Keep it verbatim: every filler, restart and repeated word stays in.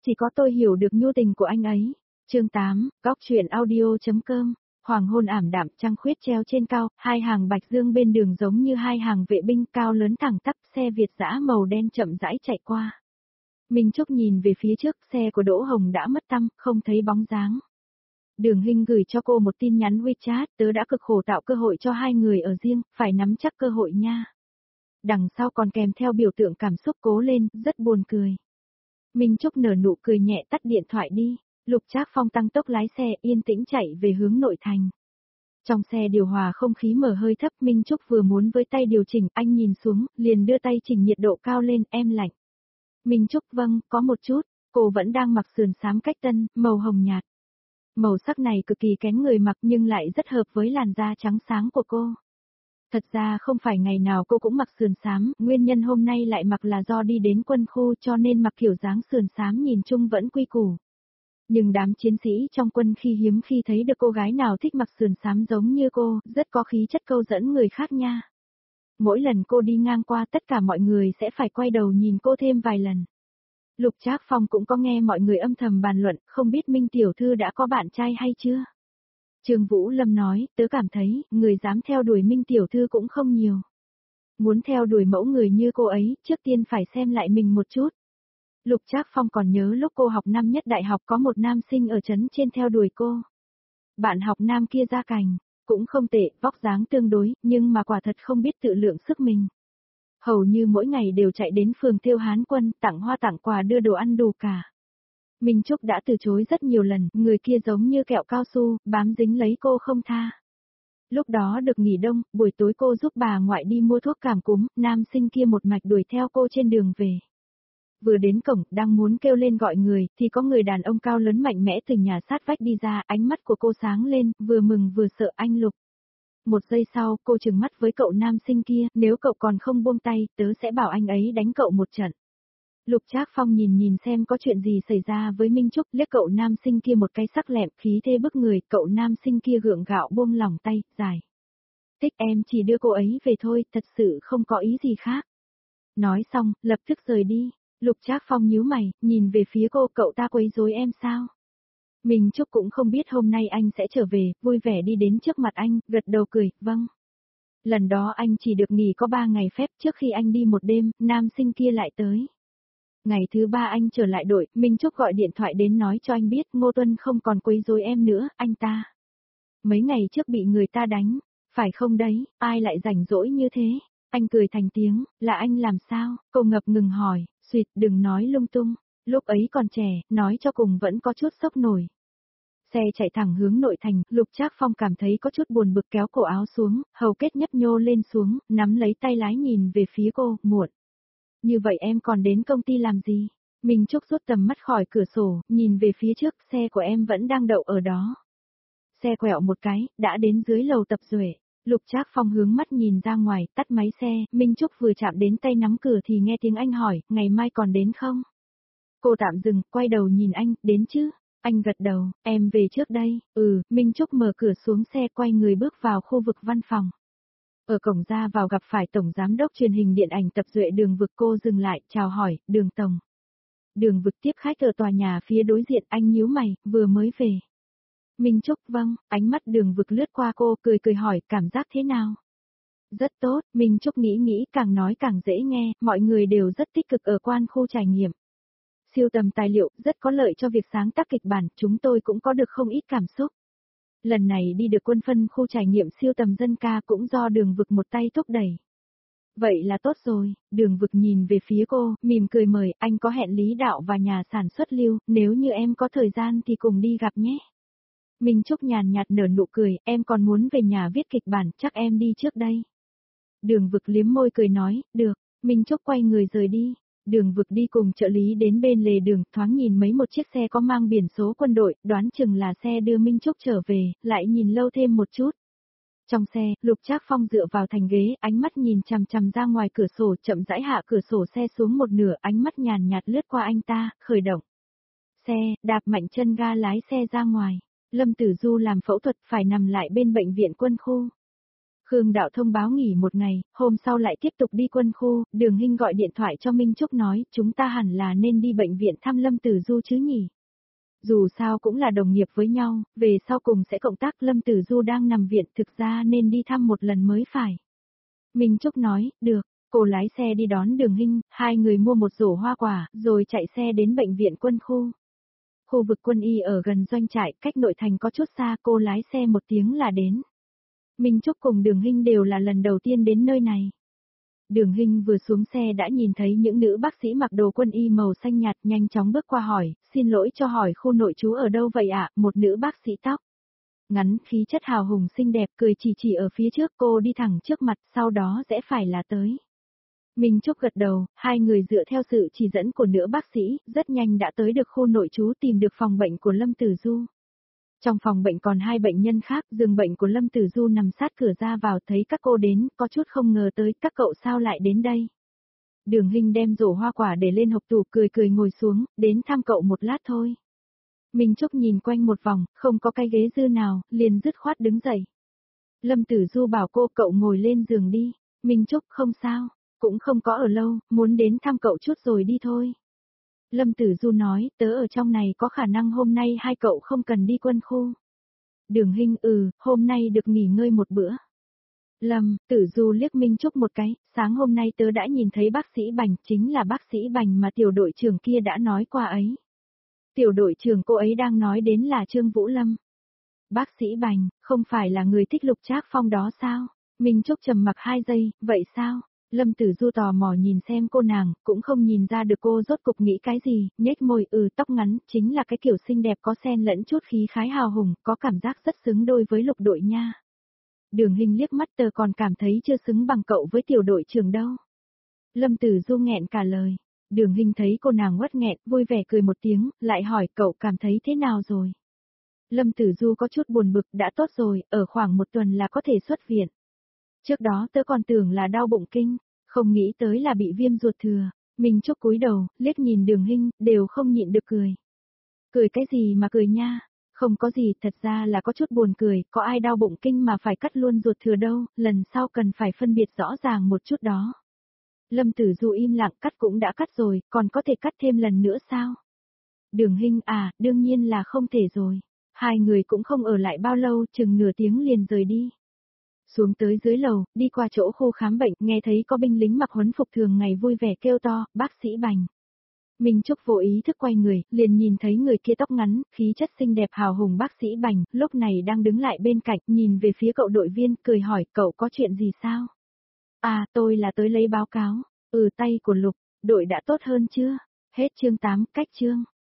Chỉ có tôi hiểu được nhu tình của anh ấy. Chương tám, góc truyện audio.com. Hoàng hôn ảm đạm, trăng khuyết treo trên cao, hai hàng bạch dương bên đường giống như hai hàng vệ binh cao lớn thẳng tắp, xe Việt dã màu đen chậm rãi chạy qua. Minh Trúc nhìn về phía trước, xe của Đỗ Hồng đã mất tăm, không thấy bóng dáng. Đường Hinh gửi cho cô một tin nhắn WeChat, tớ đã cực khổ tạo cơ hội cho hai người ở riêng, phải nắm chắc cơ hội nha. Đằng sau còn kèm theo biểu tượng cảm xúc cố lên, rất buồn cười. Minh Trúc nở nụ cười nhẹ tắt điện thoại đi. Lục Trác Phong tăng tốc lái xe yên tĩnh chạy về hướng nội thành. Trong xe điều hòa không khí mở hơi thấp, Minh Trúc vừa muốn với tay điều chỉnh, anh nhìn xuống, liền đưa tay chỉnh nhiệt độ cao lên, em lạnh. Minh Trúc vâng, có một chút, cô vẫn đang mặc sườn xám cách tân, màu hồng nhạt. Màu sắc này cực kỳ kén người mặc nhưng lại rất hợp với làn da trắng sáng của cô. Thật ra không phải ngày nào cô cũng mặc sườn xám, nguyên nhân hôm nay lại mặc là do đi đến quân khu cho nên mặc kiểu dáng sườn xám nhìn chung vẫn quy củ. Nhưng đám chiến sĩ trong quân khi hiếm khi thấy được cô gái nào thích mặc sườn xám giống như cô, rất có khí chất câu dẫn người khác nha. Mỗi lần cô đi ngang qua tất cả mọi người sẽ phải quay đầu nhìn cô thêm vài lần. Lục Trác Phong cũng có nghe mọi người âm thầm bàn luận, không biết Minh tiểu thư đã có bạn trai hay chưa? Trương Vũ Lâm nói, tớ cảm thấy, người dám theo đuổi Minh tiểu thư cũng không nhiều. Muốn theo đuổi mẫu người như cô ấy, trước tiên phải xem lại mình một chút. Lục Trác Phong còn nhớ lúc cô học năm nhất đại học có một nam sinh ở trấn trên theo đuổi cô. Bạn học nam kia ra cành, cũng không tệ, vóc dáng tương đối, nhưng mà quả thật không biết tự lượng sức mình. Hầu như mỗi ngày đều chạy đến phường Tiêu Hán Quân, tặng hoa tặng quà đưa đồ ăn đủ cả. Minh Trúc đã từ chối rất nhiều lần, người kia giống như kẹo cao su, bám dính lấy cô không tha. Lúc đó được nghỉ đông, buổi tối cô giúp bà ngoại đi mua thuốc cảm cúm, nam sinh kia một mạch đuổi theo cô trên đường về. Vừa đến cổng, đang muốn kêu lên gọi người, thì có người đàn ông cao lớn mạnh mẽ từ nhà sát vách đi ra, ánh mắt của cô sáng lên, vừa mừng vừa sợ anh Lục. Một giây sau, cô trừng mắt với cậu nam sinh kia, nếu cậu còn không buông tay, tớ sẽ bảo anh ấy đánh cậu một trận. Lục Trác Phong nhìn nhìn xem có chuyện gì xảy ra với Minh Trúc, liếc cậu nam sinh kia một cái sắc lẹm, khí thế bức người, cậu nam sinh kia gượng gạo buông lỏng tay, dài. Tích em chỉ đưa cô ấy về thôi, thật sự không có ý gì khác. Nói xong, lập tức rời đi. Lục Trác Phong nhíu mày, nhìn về phía cô, cậu ta quấy rối em sao? Minh Trúc cũng không biết hôm nay anh sẽ trở về, vui vẻ đi đến trước mặt anh, gật đầu cười, vâng. Lần đó anh chỉ được nghỉ có ba ngày phép, trước khi anh đi một đêm, nam sinh kia lại tới. Ngày thứ ba anh trở lại đội, Minh Trúc gọi điện thoại đến nói cho anh biết Ngô Tuân không còn quấy rối em nữa, anh ta. Mấy ngày trước bị người ta đánh, phải không đấy, ai lại rảnh rỗi như thế? Anh cười thành tiếng, là anh làm sao? Cô ngập ngừng hỏi, xuyệt đừng nói lung tung, lúc ấy còn trẻ, nói cho cùng vẫn có chút sốc nổi. Xe chạy thẳng hướng nội thành, Lục Trác Phong cảm thấy có chút buồn bực kéo cổ áo xuống, hầu kết nhấp nhô lên xuống, nắm lấy tay lái nhìn về phía cô, muộn. Như vậy em còn đến công ty làm gì? Minh Trúc rút tầm mắt khỏi cửa sổ, nhìn về phía trước, xe của em vẫn đang đậu ở đó. Xe quẹo một cái, đã đến dưới lầu tập Duệ. Lục Trác Phong hướng mắt nhìn ra ngoài, tắt máy xe, Minh Trúc vừa chạm đến tay nắm cửa thì nghe tiếng anh hỏi, ngày mai còn đến không? Cô tạm dừng, quay đầu nhìn anh, đến chứ? Anh gật đầu, em về trước đây, ừ, Minh Trúc mở cửa xuống xe quay người bước vào khu vực văn phòng. Ở cổng ra vào gặp phải Tổng Giám đốc truyền hình điện ảnh tập Duệ Đường Vực, cô dừng lại, chào hỏi, Đường Tổng. Đường Vực tiếp khách ở tòa nhà phía đối diện, anh nhíu mày, vừa mới về. Minh Trúc vâng, ánh mắt Đường Vực lướt qua cô, cười cười hỏi, cảm giác thế nào? Rất tốt, Minh Trúc nghĩ nghĩ, càng nói càng dễ nghe, mọi người đều rất tích cực ở quan khu trải nghiệm. Siêu tầm tài liệu, rất có lợi cho việc sáng tác kịch bản, chúng tôi cũng có được không ít cảm xúc. Lần này đi được quân phân khu trải nghiệm siêu tầm dân ca cũng do Đường Vực một tay thúc đẩy. Vậy là tốt rồi, Đường Vực nhìn về phía cô, mỉm cười mời, anh có hẹn Lý Đạo và nhà sản xuất Lưu, nếu như em có thời gian thì cùng đi gặp nhé. Minh Trúc nhàn nhạt nở nụ cười, em còn muốn về nhà viết kịch bản, chắc em đi trước đây. Đường Vực liếm môi cười nói, được, Minh Trúc quay người rời đi. Đường Vực đi cùng trợ lý đến bên lề đường, thoáng nhìn mấy một chiếc xe có mang biển số quân đội, đoán chừng là xe đưa Minh Trúc trở về, lại nhìn lâu thêm một chút. Trong xe, Lục Trác Phong dựa vào thành ghế, ánh mắt nhìn chằm chằm ra ngoài cửa sổ, chậm rãi hạ cửa sổ xe xuống một nửa, ánh mắt nhàn nhạt lướt qua anh ta, khởi động. Xe, đạp mạnh chân ga lái xe ra ngoài. Lâm Tử Du làm phẫu thuật phải nằm lại bên bệnh viện quân khu. Khương Đạo thông báo nghỉ một ngày, hôm sau lại tiếp tục đi quân khu, Đường Hinh gọi điện thoại cho Minh Trúc nói, chúng ta hẳn là nên đi bệnh viện thăm Lâm Tử Du chứ nhỉ. Dù sao cũng là đồng nghiệp với nhau, về sau cùng sẽ cộng tác, Lâm Tử Du đang nằm viện, thực ra nên đi thăm một lần mới phải. Minh Trúc nói, được, cô lái xe đi đón Đường Hinh, hai người mua một rổ hoa quả, rồi chạy xe đến bệnh viện quân khu. Khu vực quân y ở gần doanh trại, cách nội thành có chút xa, cô lái xe một tiếng là đến. Minh Trúc cùng Đường Hinh đều là lần đầu tiên đến nơi này. Đường Hinh vừa xuống xe đã nhìn thấy những nữ bác sĩ mặc đồ quân y màu xanh nhạt, nhanh chóng bước qua hỏi, xin lỗi cho hỏi khu nội trú ở đâu vậy ạ, một nữ bác sĩ tóc ngắn, khí chất hào hùng xinh đẹp, cười chỉ chỉ ở phía trước, cô đi thẳng trước mặt, sau đó rẽ phải là tới. Minh Trúc gật đầu, hai người dựa theo sự chỉ dẫn của nữ bác sĩ, rất nhanh đã tới được khu nội trú, tìm được phòng bệnh của Lâm Tử Du. Trong phòng bệnh còn hai bệnh nhân khác, giường bệnh của Lâm Tử Du nằm sát cửa ra vào, thấy các cô đến, có chút không ngờ tới, các cậu sao lại đến đây. Đường Hinh đem rổ hoa quả để lên hộp tủ, cười cười ngồi xuống, đến thăm cậu một lát thôi. Minh Trúc nhìn quanh một vòng, không có cái ghế dư nào, liền dứt khoát đứng dậy. Lâm Tử Du bảo cô, cậu ngồi lên giường đi. Minh Trúc, không sao, cũng không có ở lâu, muốn đến thăm cậu chút rồi đi thôi. Lâm Tử Du nói, tớ ở trong này có khả năng hôm nay hai cậu không cần đi quân khu. Đường Hinh, ừ, hôm nay được nghỉ ngơi một bữa. Lâm Tử Du liếc Minh Trúc một cái, sáng hôm nay tớ đã nhìn thấy bác sĩ Bành, chính là bác sĩ Bành mà tiểu đội trưởng kia đã nói qua ấy. Tiểu đội trưởng cô ấy đang nói đến là Trương Vũ Lâm. Bác sĩ Bành, không phải là người thích Lục Trác Phong đó sao? Minh Trúc trầm mặc hai giây, vậy sao? Lâm Tử Du tò mò nhìn xem cô nàng, cũng không nhìn ra được cô rốt cục nghĩ cái gì, nhếch môi, ừ, tóc ngắn, chính là cái kiểu xinh đẹp có xen lẫn chút khí khái hào hùng, có cảm giác rất xứng đôi với Lục đội nha. Đường Hinh liếc mắt, tờ còn cảm thấy chưa xứng bằng cậu với tiểu đội trưởng đâu. Lâm Tử Du nghẹn cả lời. Đường Hinh thấy cô nàng uất nghẹn, vui vẻ cười một tiếng, lại hỏi cậu cảm thấy thế nào rồi. Lâm Tử Du có chút buồn bực, đã tốt rồi, ở khoảng một tuần là có thể xuất viện. Trước đó tớ còn tưởng là đau bụng kinh, không nghĩ tới là bị viêm ruột thừa. Minh Trúc cúi đầu, liếc nhìn Đường Hinh, đều không nhịn được cười. Cười cái gì mà cười nha, không có gì, thật ra là có chút buồn cười, có ai đau bụng kinh mà phải cắt luôn ruột thừa đâu, lần sau cần phải phân biệt rõ ràng một chút đó. Lâm Tử Du im lặng, cắt cũng đã cắt rồi, còn có thể cắt thêm lần nữa sao? Đường Hinh, à, đương nhiên là không thể rồi. Hai người cũng không ở lại bao lâu, chừng nửa tiếng liền rời đi. Xuống tới dưới lầu, đi qua chỗ khu khám bệnh, nghe thấy có binh lính mặc huấn phục thường ngày vui vẻ kêu to, bác sĩ Bành. Minh Trúc vô ý thức quay người, liền nhìn thấy người kia tóc ngắn, khí chất xinh đẹp hào hùng bác sĩ Bành, lúc này đang đứng lại bên cạnh, nhìn về phía cậu đội viên, cười hỏi, cậu có chuyện gì sao? À, tôi là tới lấy báo cáo. Ừ, tay của Lục, đội đã tốt hơn chưa? Hết chương tám, cách chương.